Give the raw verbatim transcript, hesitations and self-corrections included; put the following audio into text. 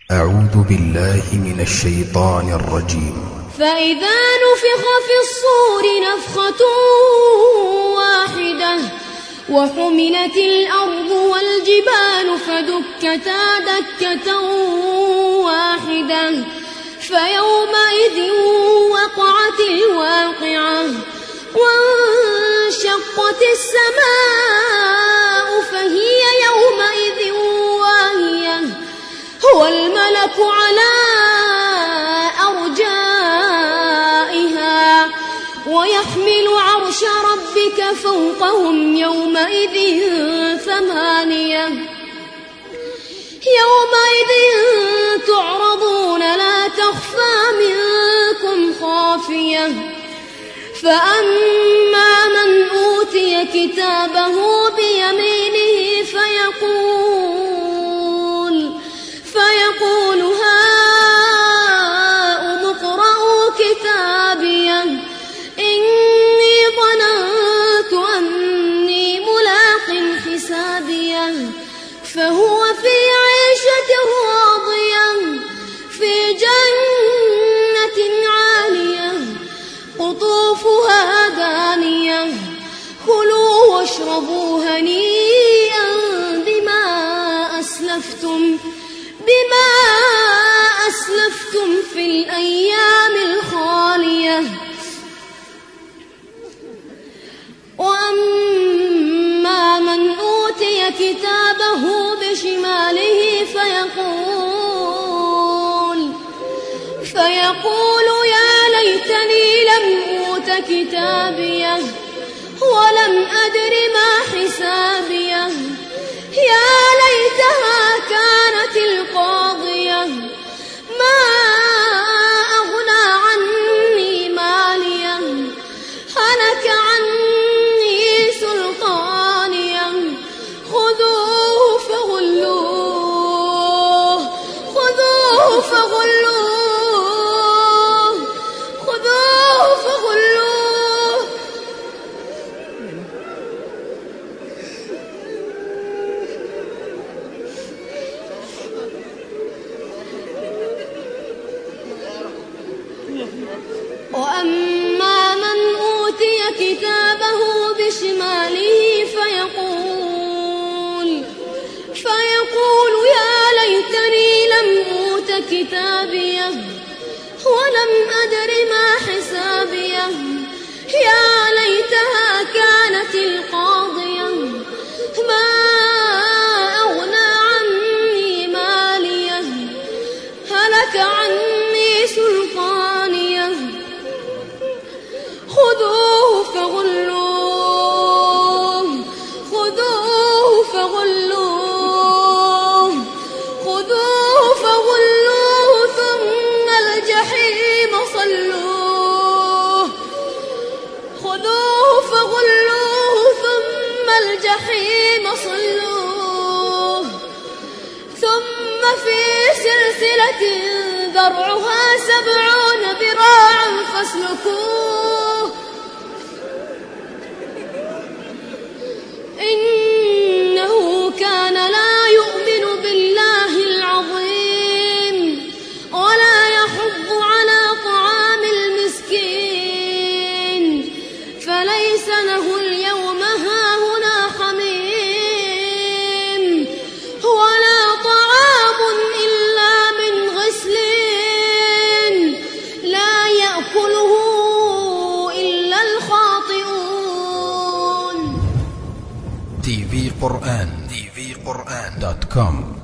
أعوذ بالله من الشيطان الرجيم. فإذا نفخ في الصور نفخة واحدة وحملت الأرض والجبال فدكتا دكة واحدة فيومئذ وقعت الواقعة وانشقت السماء فهي يومئذ واهية هو الملك على أرجائها ويحمل عرش ربك فوقهم يومئذ ثمانية يومئذ تعرضون لا تخفى منكم خافية فأما من أوتي كتابه بيمينه فيقول فيقول هاؤم اقرءوا كتابيه إني ظننت أني ملاق حسابيه فهو في عيشة راضية في جنة عالية قطوفها دانية كلوا واشربوا هنيئا بما أسلفتم بما أسلفتم في الأيام الخالية وأما من أوتي كتابه بشماله فيقول فيقول يا ليتني لم أوت كتابيه ولم أدر ما حسابيه يا ليتها كانت القاضية ما أغنى عني ماليه هلك عني سلطانيه خذوه فغلوه خذوه فغلوه خذوه فغلوه وأما من أوتي كتابه بشماله فيقول فيقول يا ليتني لم أوت كتابيه ولم أدر ما حسابيه يا ليتها كانت القاضية ما أغنى عني ماليه هلك عني سلطانيه خذوه فغلوه خذوه فغلوه خذوه فغلوه ثم الجحيم صلوه خذوه فغلوه ثم الجحيم صلوه ثم في سلسلة ذرعها سبعون ذراعا فاسلكوه إنه كان لا يؤمن بالله العظيم ولا يحض على طعام المسكين فليس له اليوم هاهنا حميم ولا طعام إلا من غسلين لا يأكله إلا الخاطئون. تي في قرآن تي في قرآن دوت كوم